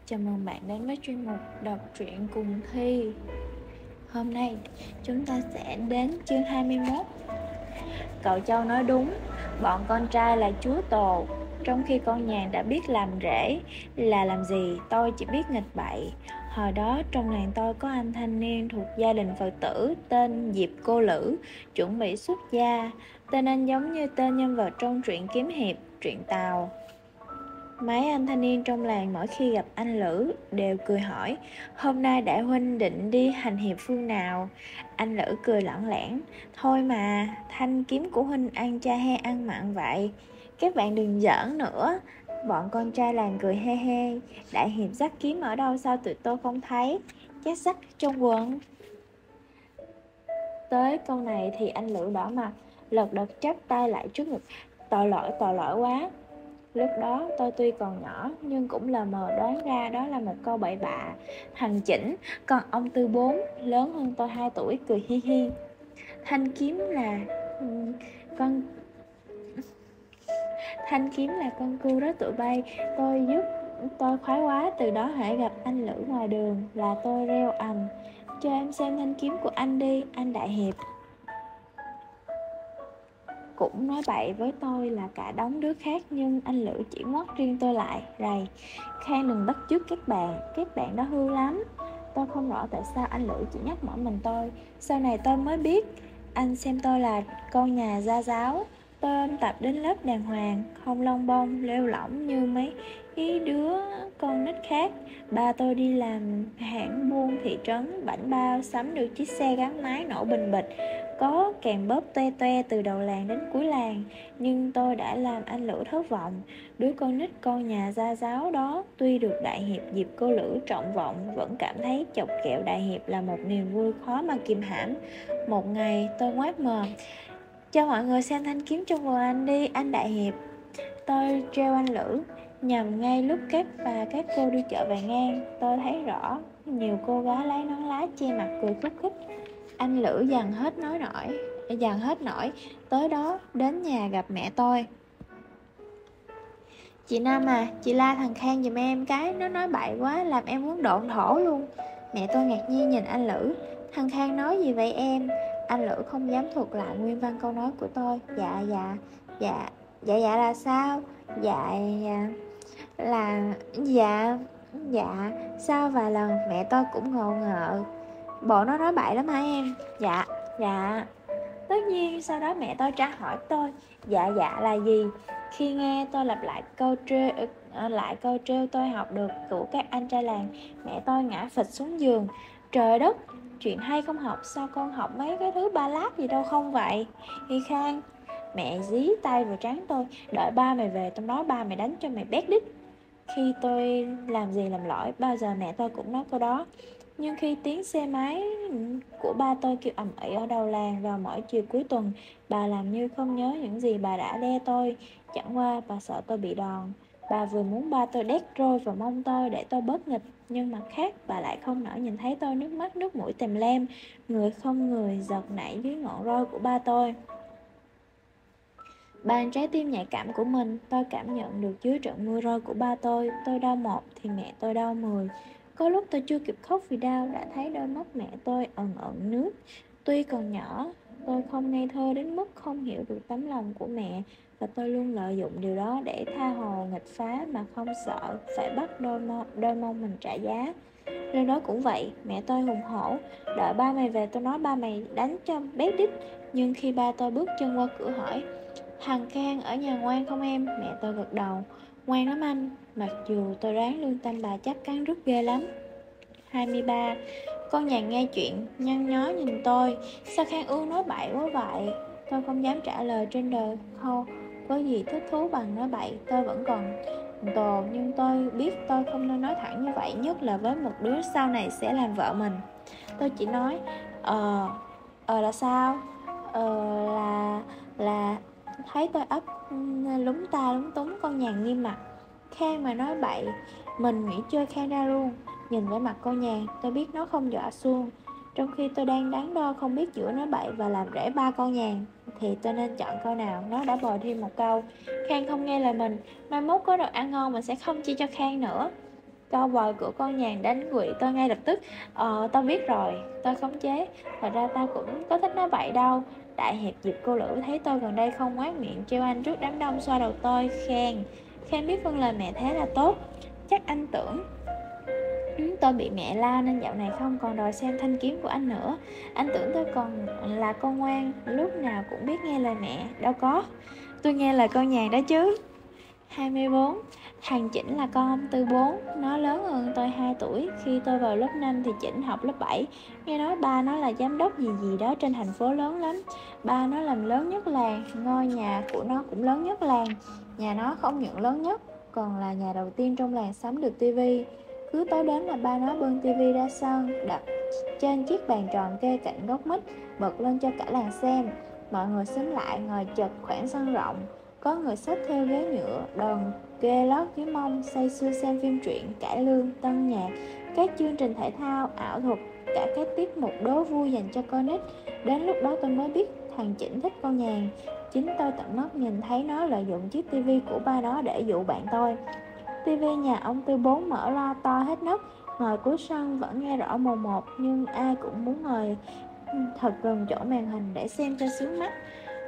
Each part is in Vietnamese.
Chào mừng bạn đến với chuyên mục đọc truyện cùng Thi. Hôm nay chúng ta sẽ đến chương 21. Cậu Châu nói đúng, bọn con trai là chúa tồ, trong khi con nhàn đã biết làm rễ là làm gì, tôi chỉ biết nghịch bậy. Hồi đó trong làng tôi có anh thanh niên thuộc gia đình Phật tử tên Diệp Cô Lữ, chuẩn bị xuất gia. Tên anh giống như tên nhân vật trong truyện kiếm hiệp, truyện Tàu. Mấy anh thanh niên trong làng mỗi khi gặp anh Lữ đều cười hỏi: "Hôm nay đại huynh định đi hành hiệp phương nào?" Anh Lữ cười lẳng lẻn: "Thôi mà, thanh kiếm của huynh ăn chay hay ăn mặn vậy? Các bạn đừng giỡn nữa." Bọn con trai làng cười he he: "Đại hiệp dắt kiếm ở đâu sao tụi tôi không thấy? Chắc dắt trong quần." Tới câu này thì anh Lữ đỏ mặt, lật đật chắp tay lại trước ngực: tội lỗi quá." Lúc đó tôi tuy còn nhỏ nhưng cũng lờ mờ đoán ra đó là một câu bậy bạ, hành chỉnh. Còn ông Tư Bốn, lớn hơn tôi 2 tuổi, cười hi hi: Thanh kiếm là con thanh kiếm là con cừu đó tụi bay. Tôi khoái quá, từ đó hễ gặp anh Lữ ngoài đường là tôi reo ầm: "Cho em xem thanh kiếm của anh đi, anh đại hiệp." Cũng nói bậy với tôi là cả đống đứa khác, nhưng anh Lữ chỉ ngoắt riêng tôi lại, rầy: "Khang đừng bắt chước các bạn đó hư lắm." Tôi không rõ tại sao anh Lữ chỉ nhắc mỗi mình tôi. Sau này tôi mới biết anh xem tôi là con nhà gia giáo. Tôi ôn tập đến lớp đàng hoàng, không lông bông lêu lỏng như mấy đứa con nít khác. Ba tôi đi làm hãng buôn thị trấn, bảnh bao sắm được chiếc xe gắn máy nổ bình bịch, có kèn bóp toe toe từ đầu làng đến cuối làng. Nhưng tôi đã làm anh Lữ thất vọng. Đứa con nít con nhà gia giáo đó tuy được đại hiệp Diệp Cô Lữ trọng vọng, vẫn cảm thấy chọc kẹo đại hiệp là một niềm vui khó mà kìm hãm. Một ngày tôi ngoác mồm: "Cho mọi người xem thanh kiếm trong quần anh đi, anh đại hiệp." Tôi treo anh Lữ, nhằm ngay lúc các bà các cô đi chợ về ngang. Tôi thấy rõ nhiều cô gái lấy nón lá che mặt cười khúc khích. Anh Lữ dằn hết nổi, tới đó đến nhà gặp mẹ tôi: "Chị Năm à, chị la thằng Khang giùm em cái, nó nói bậy quá làm em muốn độn thổ luôn." Mẹ tôi ngạc nhiên nhìn anh Lữ: "Thằng Khang nói gì vậy em?" Anh Lữ không dám thuật lại nguyên văn câu nói của tôi. Dạ dạ là sao? Dạ là dạ dạ Sau vài lần mẹ tôi cũng ngộ ngợ: "Bộ nó nói bậy lắm hả em?" Dạ dạ Tất nhiên sau đó mẹ tôi tra hỏi tôi dạ là gì. Khi nghe tôi lặp lại câu trêu tôi học được của các anh trai làng, mẹ tôi ngã phịch xuống giường: "Trời đất, chuyện hay không học, sao con học mấy cái thứ ba láp gì đâu không vậy?" Khi Khang, mẹ dí tay vào trán tôi: "Đợi ba mày về tao nói ba mày đánh cho mày bét đít." Khi tôi làm gì làm lỗi, bao giờ mẹ tôi cũng nói câu đó. Nhưng khi tiếng xe máy của ba tôi kêu ầm ĩ ở đầu làng vào mỗi chiều cuối tuần, bà làm như không nhớ những gì bà đã đe tôi. Chẳng qua bà sợ tôi bị đòn. Bà vừa muốn ba tôi đét roi vào mông tôi để tôi bớt nghịch, nhưng mặt khác bà lại không nỡ nhìn thấy tôi nước mắt nước mũi tèm lem, người không người giật nảy dưới ngọn roi của ba tôi. Bàn trái tim nhạy cảm của mình, tôi cảm nhận được dưới trận mưa roi của ba tôi đau một thì mẹ tôi đau 10. Có lúc tôi chưa kịp khóc vì đau, đã thấy đôi mắt mẹ tôi ẩn ẩn nước. Tuy còn nhỏ, tôi không ngây thơ đến mức không hiểu được tấm lòng của mẹ, và tôi luôn lợi dụng điều đó để tha hồ nghịch phá mà không sợ phải bắt đôi mông mình trả giá. Lần đó cũng vậy, mẹ tôi hùng hổ: "Đợi ba mày về tôi nói ba mày đánh cho bé đít." Nhưng khi ba tôi bước chân qua cửa hỏi: "Thằng Khang ở nhà ngoan không em?" Mẹ tôi gật đầu: "Ngoan lắm anh." Mặc dù tôi đoán lương tâm bà chắc cắn rứt ghê lắm. 23. Con nhàn nghe chuyện, nhăn nhó nhìn tôi: "Sao Khang Ương nói bậy quá vậy?" Tôi không dám trả lời, trên đời không có gì thích thú bằng nói bậy. Tôi vẫn còn tồ, nhưng tôi biết tôi không nên nói thẳng như vậy, nhất là với một đứa sau này sẽ làm vợ mình. Tôi chỉ nói: Ờ là sao?" Là thấy tôi ấp lúng ta lúng túng, con nhàn nghiêm mặt: "Khang mà nói bậy, mình nghỉ chơi Khang ra luôn." Nhìn vẻ mặt con nhàn, tôi biết nó không dọa xuông. Trong khi tôi đang đắn đo không biết giữa nói bậy và làm rễ ba con nhàn thì tôi nên chọn câu nào, nó đã bồi thêm một câu: "Khang không nghe lời mình, mai mốt có đồ ăn ngon mình sẽ không chia cho Khang nữa." Câu vòi của con nhàn đánh quỵ tôi ngay lập tức. Tao biết rồi, tôi khống chế. Thật ra tao cũng có thích nói vậy đâu. Đại hiệp Diệp Cô Lữ thấy tôi gần đây không ngoác miệng trêu anh trước đám đông, xoa đầu tôi, khen. Khen biết vâng lời mẹ thế là tốt. Chắc anh tưởng tôi bị mẹ la nên dạo này không còn đòi xem thanh kiếm của anh nữa. Anh tưởng tôi còn là con ngoan, lúc nào cũng biết nghe lời mẹ. Đâu có, tôi nghe lời con nhàn đó chứ. 24. Thằng Chỉnh là con ông Tư 4. Nó lớn hơn tôi 2 tuổi. Khi tôi vào lớp 5 thì Chỉnh học lớp 7. Nghe nói ba nó là giám đốc gì gì đó trên thành phố lớn lắm. Ba nó làm lớn nhất làng. Ngôi nhà của nó cũng lớn nhất làng. Nhà nó không những lớn nhất, còn là nhà đầu tiên trong làng sắm được tivi. Cứ tối đến là ba nó bưng tivi ra sân, đặt trên chiếc bàn tròn kê cạnh gốc mít, bật lên cho cả làng xem. Mọi người xúm lại ngồi chật khoảng sân rộng. Có người xách theo ghế nhựa, đòn ghê lót dưới mông, say sưa xem phim truyện, cải lương, tân nhạc, các chương trình thể thao, ảo thuật, cả các tiết mục đố vui dành cho con nít. Đến lúc đó tôi mới biết thằng Chỉnh thích con nhàn. Chính tôi tận mắt nhìn thấy nó lợi dụng chiếc tivi của ba nó để dụ bạn tôi. Tivi nhà ông Tư 4 mở loa to hết nấc, ngồi cuối sân vẫn nghe rõ mồn một, nhưng ai cũng muốn ngồi thật gần chỗ màn hình để xem cho sướng mắt.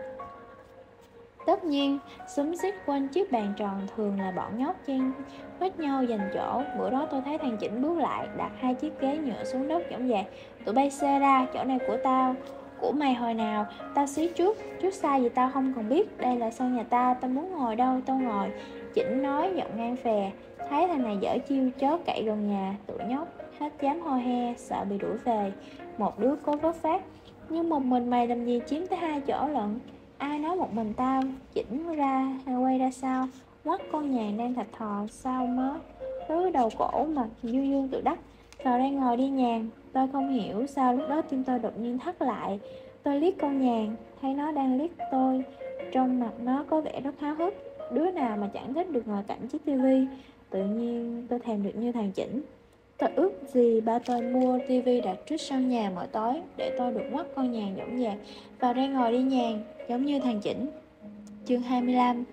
Tất nhiên, xúm xít quanh chiếc bàn tròn thường là bọn nhóc chen hết nhau giành chỗ. Bữa đó tôi thấy thằng Chỉnh bước lại, đặt 2 chiếc ghế nhựa xuống đất dõng dạc. Tụi bay xê ra, chỗ này của tao. Của mày hồi nào, tao xí trước sai gì tao không còn biết. Đây là sân nhà tao, tao muốn ngồi đâu tao ngồi. Chỉnh nói giọng ngang phè. Thấy thằng này dở chiêu chó cậy gần nhà. Tụi nhóc hết dám ho he, sợ bị đuổi về. Một đứa cố vớt phát. Nhưng một mình mày làm gì chiếm tới 2 chỗ lận. Ai nói một mình tao. Chỉnh ra quay ra sau, ngoắt con nhàn đang thạch thò sau mớ đầu cổ mà dương dương tự đắc. Vào đây ngồi đi nhàn. Tôi không hiểu sao lúc đó tim tôi đột nhiên thắt lại. Tôi liếc con nhàn, thấy nó đang liếc tôi. Trong mặt nó có vẻ rất háo hức. Đứa nào mà chẳng thích được ngồi cạnh chiếc tivi. Tự nhiên tôi thèm được như thằng Chỉnh. Tôi ước gì ba tôi mua tivi đặt trước sân nhà mỗi tối, để tôi được ngoắt con nhàn dõng dạc. Vào đây ngồi đi nhàn, giống như thằng Chỉnh. Chương 25.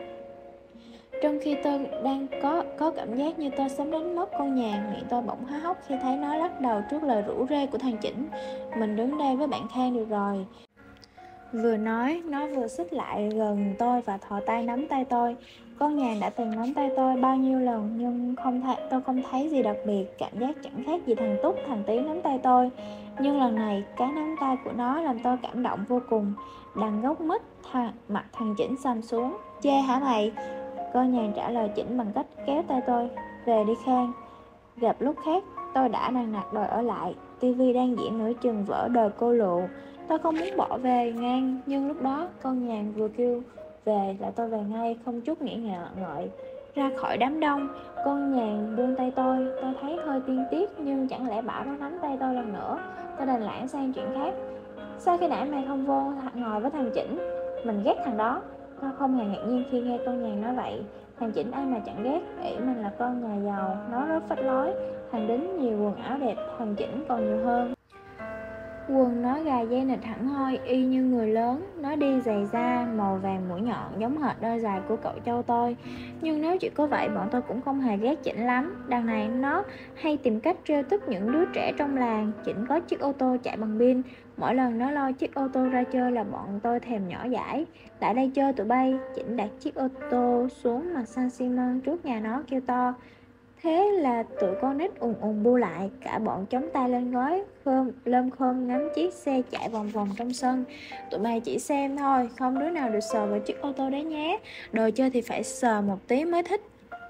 Trong khi tôi đang có cảm giác như tôi sắp đánh mất con nhàn, miệng tôi bỗng há hốc khi thấy nó lắc đầu trước lời rủ rê của thằng Chỉnh. Mình đứng đây với bạn Khang được rồi. Vừa nói, nó vừa xích lại gần tôi và thò tay nắm tay tôi. Con nhàn đã từng nắm tay tôi bao nhiêu lần, nhưng tôi không thấy gì đặc biệt, cảm giác chẳng khác gì thằng Túc, thằng Tí nắm tay tôi. Nhưng lần này, cái nắm tay của nó làm tôi cảm động vô cùng. Đằng gốc mít, mặt thằng Chỉnh xăm xuống. Chê hả mày? Con nhàn trả lời Chỉnh bằng cách kéo tay tôi. Về đi Khang. Gặp lúc khác, tôi đã nằng nặc đòi ở lại. Tivi đang diễn nửa chừng vở Đời Cô Lụ. Tôi không muốn bỏ về ngang, nhưng lúc đó con nhàn vừa kêu về là tôi về ngay, không chút nghĩ ngợi. Ra khỏi đám đông, con nhàn buông tay tôi thấy hơi tiên tiếc, nhưng chẳng lẽ bảo nó nắm tay tôi lần nữa. Tôi đành lãng sang chuyện khác. Sao khi nãy mày không vô ngồi với thằng Chỉnh? Mình ghét thằng đó. Tôi không hề ngạc nhiên khi nghe con nhàn nói vậy. Thằng Chỉnh ai mà chẳng ghét, ỷ mình là con nhà giàu, nó rất phách lối. Thằng Đính nhiều quần áo đẹp, thằng Chỉnh còn nhiều hơn. Quần nó gà dây nịt hẳn hoi, y như người lớn. Nó đi giày da màu vàng mũi nhọn, giống hệt đôi giày của cậu Châu tôi. Nhưng nếu chỉ có vậy, bọn tôi cũng không hề ghét Chỉnh lắm. Đằng này nó hay tìm cách trêu tức những đứa trẻ trong làng. Chỉnh có chiếc ô tô chạy bằng pin. Mỗi lần nó lôi chiếc ô tô ra chơi là bọn tôi thèm nhỏ dãi. Lại đây chơi tụi bay. Chỉnh đặt chiếc ô tô xuống mặt sàn xi măng trước nhà nó kêu to. Thế là tụi con nít ùn ùn bu lại, cả bọn chống tay lên gói, lơm khôm ngắm chiếc xe chạy vòng vòng trong sân. Tụi mày chỉ xem thôi, không đứa nào được sờ vào chiếc ô tô đấy nhé. Đồ chơi thì phải sờ một tí mới thích.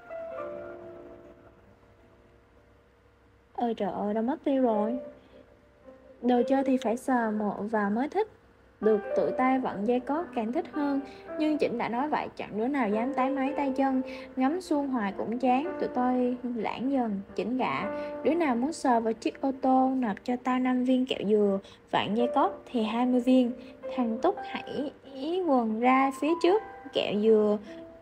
Ôi trời ơi, đâu mất tiêu rồi. Đồ chơi thì phải sờ một vào mới thích. Được tự tay vận dây cót càng thích hơn. Nhưng Chỉnh đã nói vậy, chẳng đứa nào dám tái máy tay chân. Ngắm xuông hoài cũng chán. Tụi tôi lãng dần. Chỉnh gạ. Đứa nào muốn sờ vào chiếc ô tô, nộp cho tao 5 viên kẹo dừa, vặn dây cót thì 20 viên. Thằng Túc hãy ý quần ra phía trước. Kẹo dừa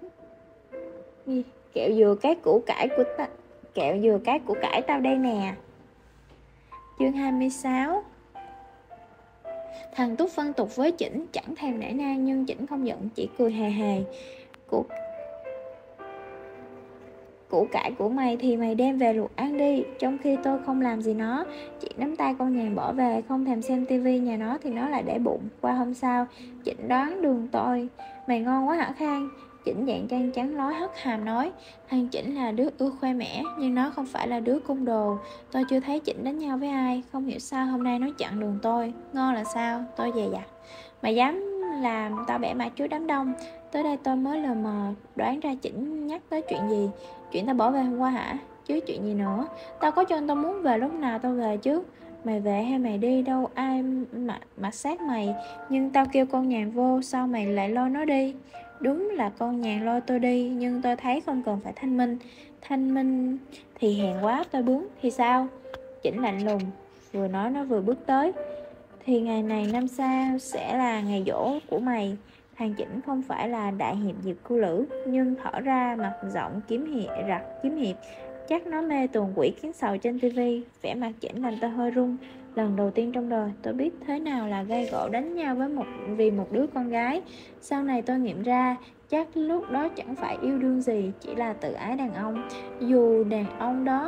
cái củ cải của kẹo dừa cái củ cải tao đây nè. Chương 26. Thằng Túc phân tục với Chỉnh, chẳng thèm nể nang, nhưng Chỉnh không giận, chỉ cười hề hề. củ cải của mày thì mày đem về luộc ăn đi. Trong khi tôi không làm gì nó, chỉ nắm tay con nhàn bỏ về, không thèm xem tivi nhà nó thì nó lại để bụng. Qua hôm sau, Chỉnh đoán đường tôi. Mày ngon quá hả Khang? Chỉnh dạng trang trắng lói hất hàm nói. Thằng Chỉnh là đứa ưa khoe mẽ, nhưng nó không phải là đứa côn đồ. Tôi chưa thấy Chỉnh đánh nhau với ai, không hiểu sao hôm nay nó chặn đường tôi. Ngon là sao? Tôi dè dặt. Mày dám làm tao bẻ mặt trước đám đông. Tới đây tôi mới lờ mờ đoán ra Chỉnh nhắc tới chuyện gì. Chuyện tao bỏ về hôm qua hả? Chứ chuyện gì nữa? Tao có cho tao muốn về lúc nào tao về chứ. Mày về hay mày đi đâu ai mà sát mày. Nhưng tao kêu con nhàn vô, sao mày lại lôi nó đi? Đúng là con nhàn lôi tôi đi, nhưng tôi thấy không cần phải thanh minh. Thanh minh thì hèn quá, tôi bướng thì sao? Chỉnh lạnh lùng, vừa nói nó vừa bước tới. Thì ngày này năm sau sẽ là ngày giỗ của mày. Thằng Chỉnh không phải là đại hiệp Diệp Cô Lữ, nhưng thở ra mặt rộng kiếm hiệp. Chắc nó mê tuồng quỷ kiến sầu trên tivi. Vẻ mặt Chỉnh làm tôi hơi run. Lần đầu tiên trong đời tôi biết thế nào là gây gổ đánh nhau vì một đứa con gái. Sau này tôi nghiệm ra, chắc lúc đó chẳng phải yêu đương gì, chỉ là tự ái đàn ông. Dù đàn ông đó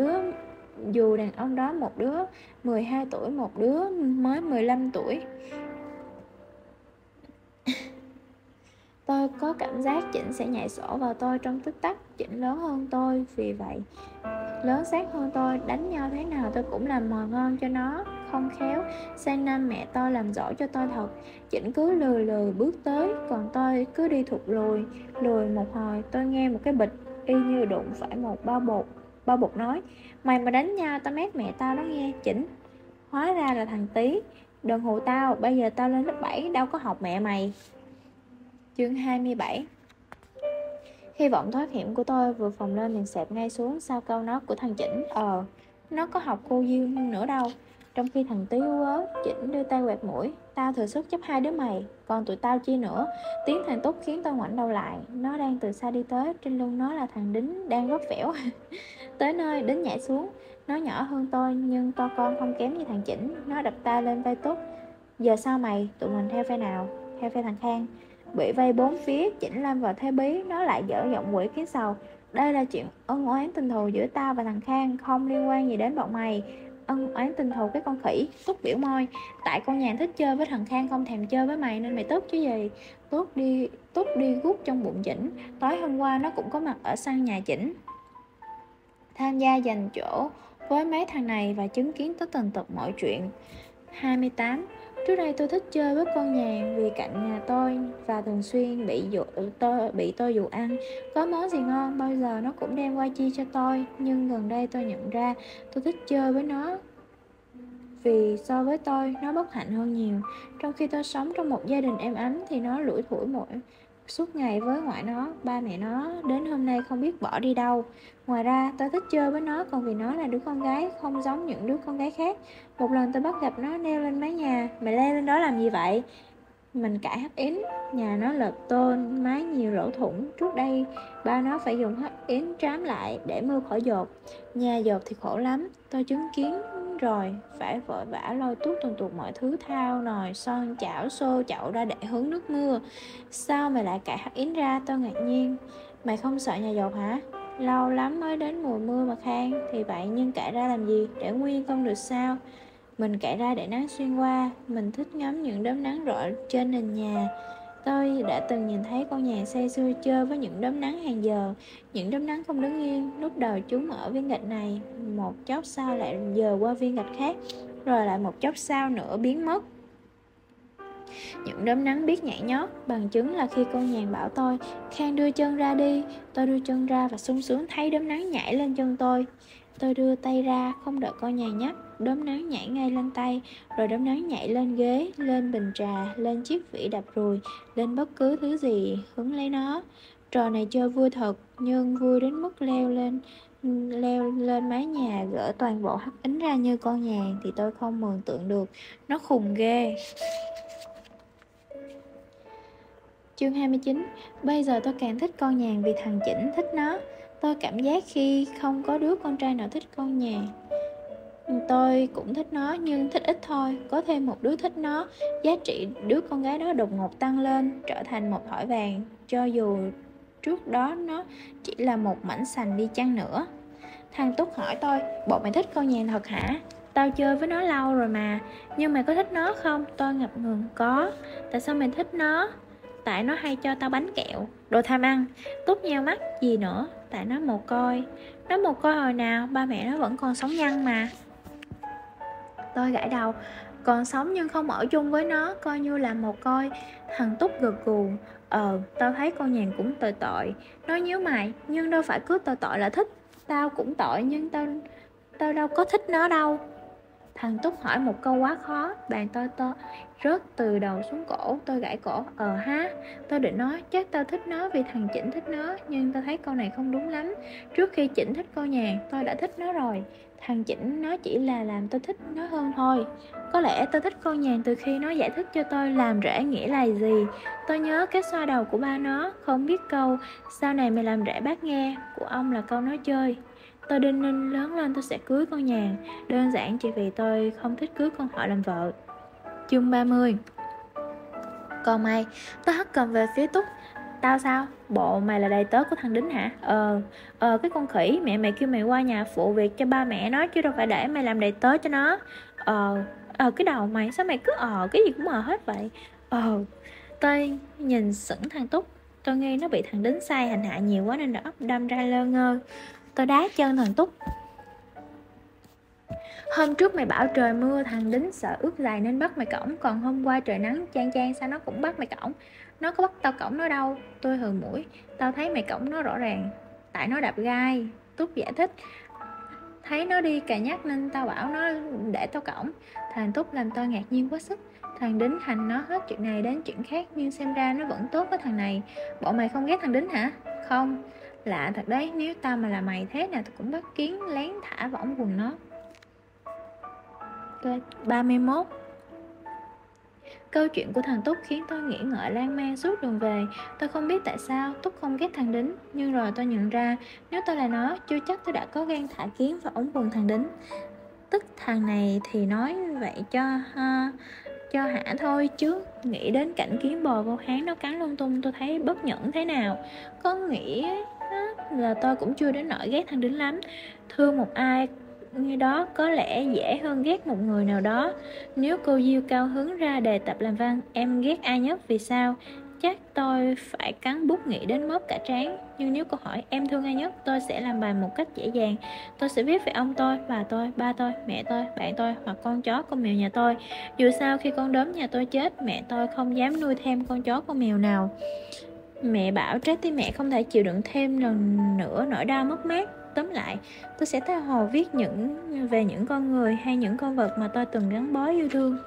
một đứa 12 tuổi, một đứa mới 15 tuổi. Tôi có cảm giác Chỉnh sẽ nhảy sổ vào tôi trong tích tắc. Chỉnh lớn hơn tôi, vì vậy lớn xác hơn tôi, đánh nhau thế nào tôi cũng làm mồi ngon cho nó. Không khéo sang năm mẹ tôi làm dỗ cho tôi thật. Chỉnh cứ lười bước tới, còn tôi cứ đi thụt lùi một hồi. Tôi nghe một cái bịch, y như đụng phải một bao bột nói: mày mà đánh nhau tao mét mẹ tao đó nghe Chỉnh. Hóa ra là thằng Tí. Đừng hù tao, bây giờ tao lên lớp 7, đâu có học mẹ mày. Chương 27. Hy vọng thoát hiểm của tôi vừa phồng lên liền xẹp ngay xuống sau câu nói của thằng Chỉnh. Nó có học cô Diêu nữa đâu. Trong khi thằng Tí ú ớ, Chỉnh đưa tay quẹt mũi. Tao thừa sức chấp hai đứa mày, còn tụi tao chi nữa. Tiếng thằng Túc khiến tôi ngoảnh đầu lại. Nó đang từ xa đi tới, trên lưng nó là thằng Đính đang vấp vẻo. Tới nơi, Đính nhảy xuống. Nó nhỏ hơn tôi, nhưng to con không kém như thằng Chỉnh. Nó đập tay lên vai Túc. Giờ sao mày, tụi mình theo phe nào? Theo phe thằng Khang. Bị vây bốn phía, Chỉnh lâm vào thế bí. Nó lại dở giọng quỷ kiến sầu. Đây là chuyện ân oán tình thù giữa tao và thằng Khang, không liên quan gì đến bọn mày. Ân oán tình thù cái con khỉ. Túc biểu môi. Tại con nhàn thích chơi với thằng Khang, không thèm chơi với mày nên mày tức chứ gì. Túc đi guốc trong bụng Chỉnh. Tối hôm qua nó cũng có mặt ở sân nhà Chỉnh, tham gia giành chỗ với mấy thằng này và chứng kiến tất tần tật mọi chuyện. 28. Trước đây tôi thích chơi với con nhàn vì cạnh nhà tôi và thường xuyên bị tôi dụ ăn. Có món gì ngon bao giờ nó cũng đem qua chia cho tôi. Nhưng gần đây tôi nhận ra tôi thích chơi với nó vì so với tôi nó bất hạnh hơn nhiều. Trong khi tôi sống trong một gia đình êm ấm thì nó lủi thủi suốt ngày với ngoại nó, ba mẹ nó đến hôm nay không biết bỏ đi đâu. Ngoài ra tôi thích chơi với nó còn vì nó là đứa con gái không giống những đứa con gái khác. Một lần tôi bắt gặp nó leo lên mái nhà. Mày leo lên đó làm gì vậy? Mình cãi hắc ín. Nhà nó lợp tôn, mái nhiều lỗ thủng. Trước đây ba nó phải dùng hắc ín trám lại để mưa khỏi dột. Nhà dột thì khổ lắm, tôi chứng kiến rồi. Phải vội vã lôi tuốt tuột mọi thứ, thao nồi son chảo xô chậu ra để hứng nước mưa. Sao mày lại cãi hắc ín ra? Tôi ngạc nhiên. Mày không sợ nhà dột hả? Lâu lắm mới đến mùa mưa mà Khang. Thì vậy nhưng cãi ra làm gì? Để nguyên không được sao? Mình cãi ra để nắng xuyên qua. Mình thích ngắm những đốm nắng rọi trên nền nhà. Tôi đã từng nhìn thấy con nhàn say sưa chơi với những đốm nắng hàng giờ. Những đốm nắng không đứng yên. Lúc đầu chúng ở viên gạch này, một chốc sau lại dời qua viên gạch khác, rồi lại một chốc sau nữa biến mất. Những đốm nắng biết nhảy nhót. Bằng chứng là khi con nhàn bảo tôi: Khang đưa chân ra đi. Tôi đưa chân ra và sung sướng thấy đốm nắng nhảy lên chân tôi. Tôi đưa tay ra, không đợi con nhàn nhắc. Đốm nắng nhảy ngay lên tay. Rồi đốm nắng nhảy lên ghế, lên bình trà, lên chiếc vỉ đạp ruồi, lên bất cứ thứ gì hứng lấy nó. Trò này chơi vui thật, nhưng vui đến mức leo lên mái nhà gỡ toàn bộ hắc ính ra như con nhàn thì tôi không mường tượng được. Nó khùng ghê. Chương 29. Bây giờ tôi càng thích con nhàn vì thằng Chỉnh thích nó. Tôi cảm giác khi không có đứa con trai nào thích con nhàn. Tôi cũng thích nó nhưng thích ít thôi. Có thêm một đứa thích nó, giá trị đứa con gái đó đột ngột tăng lên, trở thành một thỏi vàng. trước đó nó chỉ là một mảnh sành đi chăng nữa. Thằng Túc hỏi tôi, bộ mày thích con nhàn thật hả? Tao chơi với nó lâu rồi mà. Nhưng mày có thích nó không? Tôi ngập ngừng, có. Tại sao mày thích nó? Tại nó hay cho tao bánh kẹo. Đồ tham ăn. Túc nheo mắt, gì nữa? Tại nó mồ côi. Nó mồ côi hồi nào? Ba mẹ nó vẫn còn sống nhăn mà. Tôi gãi đầu. Còn sống nhưng không ở chung với nó, coi như là mồ côi. Thằng Túc gật gù. Tao thấy con nhàn cũng tội tội. Nó nhíu mày, nhưng đâu phải cứ tội tội là thích. Tao cũng tội nhưng tao đâu có thích nó đâu. Thằng Túc hỏi một câu quá khó, bàn tôi rớt từ đầu xuống cổ. Tôi gãi cổ, ha. Tôi định nói chắc tao thích nó vì thằng Chỉnh thích nó, nhưng tao thấy câu này không đúng lắm. Trước khi Chỉnh thích cô nhàn, tôi đã thích nó rồi. Thằng Chỉnh nó chỉ là làm tôi thích nó hơn thôi. Có lẽ tôi thích cô nhàn từ khi nó giải thích cho tôi làm rễ nghĩa là gì. Tôi nhớ cái xoa đầu của ba nó, không biết câu sau này mày làm rễ bác nghe của ông là câu nói chơi. Tôi đinh ninh lớn lên tôi sẽ cưới con nhàn, đơn giản chỉ vì tôi không thích cưới con họ làm vợ. Chương 30. Còn mày, tôi hất cầm về phía Túc. Tao sao? Bộ mày là đầy tớ của thằng Đính hả? Cái con khỉ, mẹ mày kêu mày qua nhà phụ việc cho ba mẹ nó chứ đâu phải để mày làm đầy tớ cho nó. Cái đầu mày, sao mày cứ cái gì cũng hết vậy? Tôi nhìn sững thằng Túc. Tôi nghi nó bị thằng Đính sai hành hạ nhiều quá nên đầu óc đâm ra lơ ngơ. Tôi đá chân thằng Túc. Hôm trước mày bảo trời mưa, thằng Đính sợ ướt giày nên bắt mày cõng. Còn hôm qua trời nắng chang chang sao nó cũng bắt mày cõng? Nó có bắt tao cõng nó đâu. Tôi hừ mũi. Tao thấy mày cõng nó rõ ràng. Tại nó đạp gai. Túc giải thích. Thấy nó đi cà nhắc nên tao bảo nó để tao cõng. Thằng Túc làm tôi ngạc nhiên quá sức. Thằng Đính hành nó hết chuyện này đến chuyện khác, nhưng xem ra nó vẫn tốt với thằng này. Bộ mày không ghét thằng Đính hả? Không. Lạ thật đấy, nếu tao mà là mày thế nào tôi cũng bắt kiến lén thả võng quần nó. 31. Câu chuyện của thằng Túc khiến tôi nghĩ ngợi lan man suốt đường về. Tôi không biết tại sao Túc không ghét thằng Đính, nhưng rồi tôi nhận ra nếu tôi là nó, chưa chắc tôi đã có gan thả kiến vào ống quần thằng Đính. Tức thằng này thì nói vậy cho hả thôi, chứ nghĩ đến cảnh kiến bò vô háng nó cắn lung tung tôi thấy bất nhẫn thế nào. Có nghĩ là tôi cũng chưa đến nỗi ghét thằng Đính lắm. Thương một ai như đó có lẽ dễ hơn ghét một người nào đó. Nếu cô Diêu cao hứng ra đề tập làm văn, em ghét ai nhất vì sao, chắc tôi phải cắn bút nghĩ đến mớp cả trán. Nhưng nếu cô hỏi em thương ai nhất, tôi sẽ làm bài một cách dễ dàng. Tôi sẽ viết về ông tôi, bà tôi, ba tôi, mẹ tôi, bạn tôi hoặc con chó con mèo nhà tôi. Dù sao khi con đốm nhà tôi chết, mẹ tôi không dám nuôi thêm con chó con mèo nào. Mẹ bảo trái tim mẹ không thể chịu đựng thêm lần nữa nỗi đau mất mát. Tóm lại, tôi sẽ tha hồ viết về những con người hay những con vật mà tôi từng gắn bó yêu thương.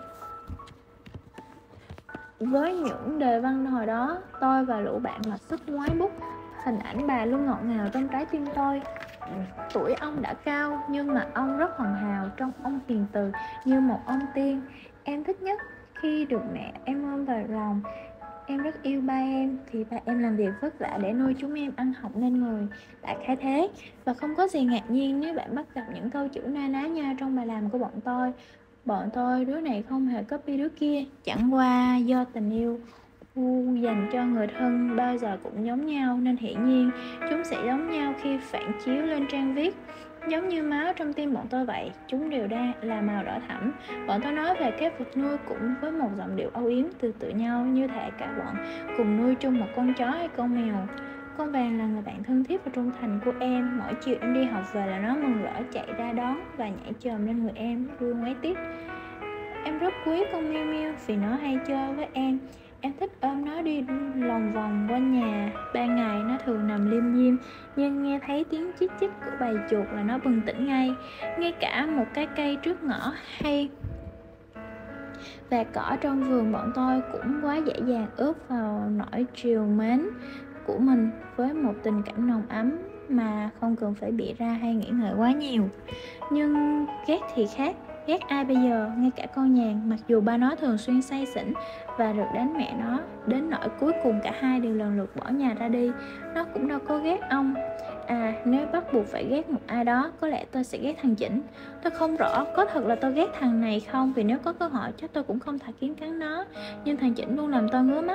Với những đề văn hồi đó, tôi và lũ bạn mặc sức ngoái bút. Hình ảnh bà luôn ngọt ngào trong trái tim tôi. Tuổi ông đã cao, nhưng mà ông rất hoàn hảo. Trong ông hiền từ như một ông tiên. Em thích nhất khi được mẹ em ôm vào lòng. Em rất yêu ba em, thì ba em làm việc vất vả để nuôi chúng em ăn học nên người. Đại khái thế. Và không có gì ngạc nhiên nếu bạn bắt gặp những câu chữ na ná nhau trong bài làm của bọn tôi. Bọn tôi đứa này không hề copy đứa kia, chẳng qua do tình yêu dành cho người thân bao giờ cũng giống nhau, nên hiển nhiên chúng sẽ giống nhau khi phản chiếu lên trang viết. Giống như máu trong tim bọn tôi vậy, chúng đều đang là màu đỏ thẫm. Bọn tôi nói về các vật nuôi cũng với một giọng điệu âu yếm từ tự nhau, như thể cả bọn cùng nuôi chung một con chó hay con mèo. Con Vàng là người bạn thân thiết và trung thành của em. Mỗi chiều em đi học về là nó mừng rỡ chạy ra đón và nhảy chồm lên người em, đuôi ngoáy tít. Em rất quý con Miu Miu vì nó hay chơi với em. Em thích ôm nó đi lòng vòng quanh nhà. Ban ngày nó thường nằm liêm diêm, nhưng nghe thấy tiếng chích chích của bầy chuột là nó bừng tỉnh ngay. Ngay cả một cái cây trước ngõ hay và cỏ trong vườn bọn tôi cũng quá dễ dàng ướp vào nỗi trìu mến của mình với một tình cảm nồng ấm mà không cần phải bịa ra hay nghĩ ngợi quá nhiều. Nhưng ghét thì khác. Ghét ai bây giờ, ngay cả con Nhàn, mặc dù ba nó thường xuyên say xỉn và rượt đánh mẹ nó, đến nỗi cuối cùng cả hai đều lần lượt bỏ nhà ra đi, nó cũng đâu có ghét ông. Nếu bắt buộc phải ghét một ai đó, có lẽ tôi sẽ ghét thằng Chỉnh. Tôi không rõ có thật là tôi ghét thằng này không, vì nếu có cơ hội chắc tôi cũng không thả kiến cắn nó. Nhưng thằng Chỉnh luôn làm tôi ngứa mắt.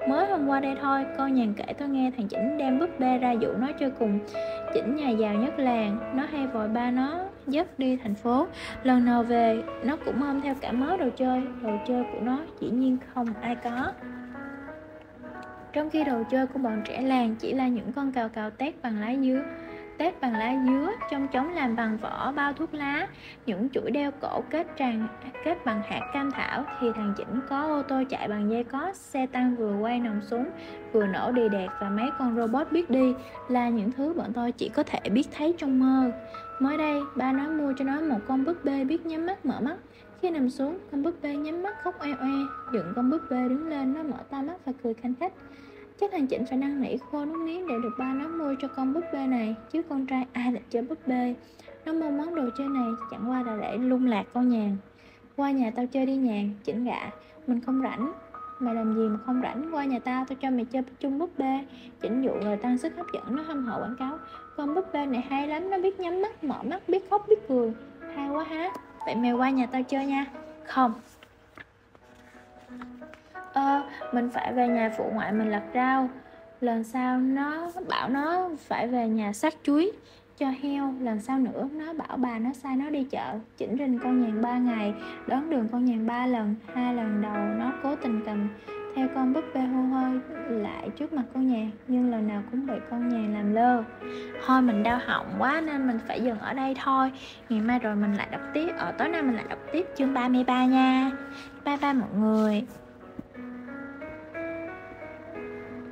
Mới hôm qua đây thôi, con nhàn kể tôi nghe thằng Chỉnh đem búp bê ra dụ nó chơi cùng. Chỉnh nhà giàu nhất làng, nó hay vội ba nó dắt đi thành phố. Lần nào về, nó cũng ôm theo cả mớ đồ chơi. Đồ chơi của nó dĩ nhiên không ai có. Trong khi đồ chơi của bọn trẻ làng chỉ là những con cào cào tét bằng lá dứa trong chóng làm bằng vỏ bao thuốc lá, những chuỗi đeo cổ kết bằng hạt cam thảo, thì thằng Chỉnh có ô tô chạy bằng dây cót, xe tăng vừa quay nòng súng vừa nổ đì đẹt và mấy con robot biết đi, là những thứ bọn tôi chỉ có thể biết thấy trong mơ. Mới đây, ba nó mua cho nó một con búp bê biết nhắm mắt mở mắt. Khi nằm xuống, con búp bê nhắm mắt khóc oe oe. Dựng con búp bê đứng lên, nó mở to mắt và cười khanh khách. Chắc thằng Chỉnh phải năn nỉ khô nước miếng để được ba nó mua cho con búp bê này, chứ con trai ai lại chơi búp bê. Nó mua món đồ chơi này chẳng qua là để lung lạc con Nhàn. Qua nhà tao chơi đi Nhàn, Chỉnh gạ. Mình không rảnh. Mày làm gì mà không rảnh? Qua nhà tao cho mày chơi chung búp bê. Chỉnh dụ rồi tăng sức hấp dẫn, nó hăm hở quảng cáo. Con búp bê này hay lắm, nó biết nhắm mắt, mở mắt, biết khóc, biết cười. Hay quá há. Vậy mày qua nhà tao chơi nha. Không. Mình phải về nhà phụ ngoại mình lặt rau. Lần sau nó bảo nó phải về nhà xắt chuối cho heo. Lần sau nữa nó bảo bà nó sai nó đi chợ. Chỉnh rình con Nhàn 3 ngày, đón đường con Nhàn 3 lần. 2 lần đầu nó cố tình cầm theo con búp bê hô hơi lại trước mặt con Nhàn, nhưng lần nào cũng bị con Nhàn làm lơ. Thôi mình đau họng quá nên mình phải dừng ở đây thôi. Ngày mai rồi mình lại đọc tiếp. Tối nay mình lại đọc tiếp chương 33 nha. Bye bye mọi người.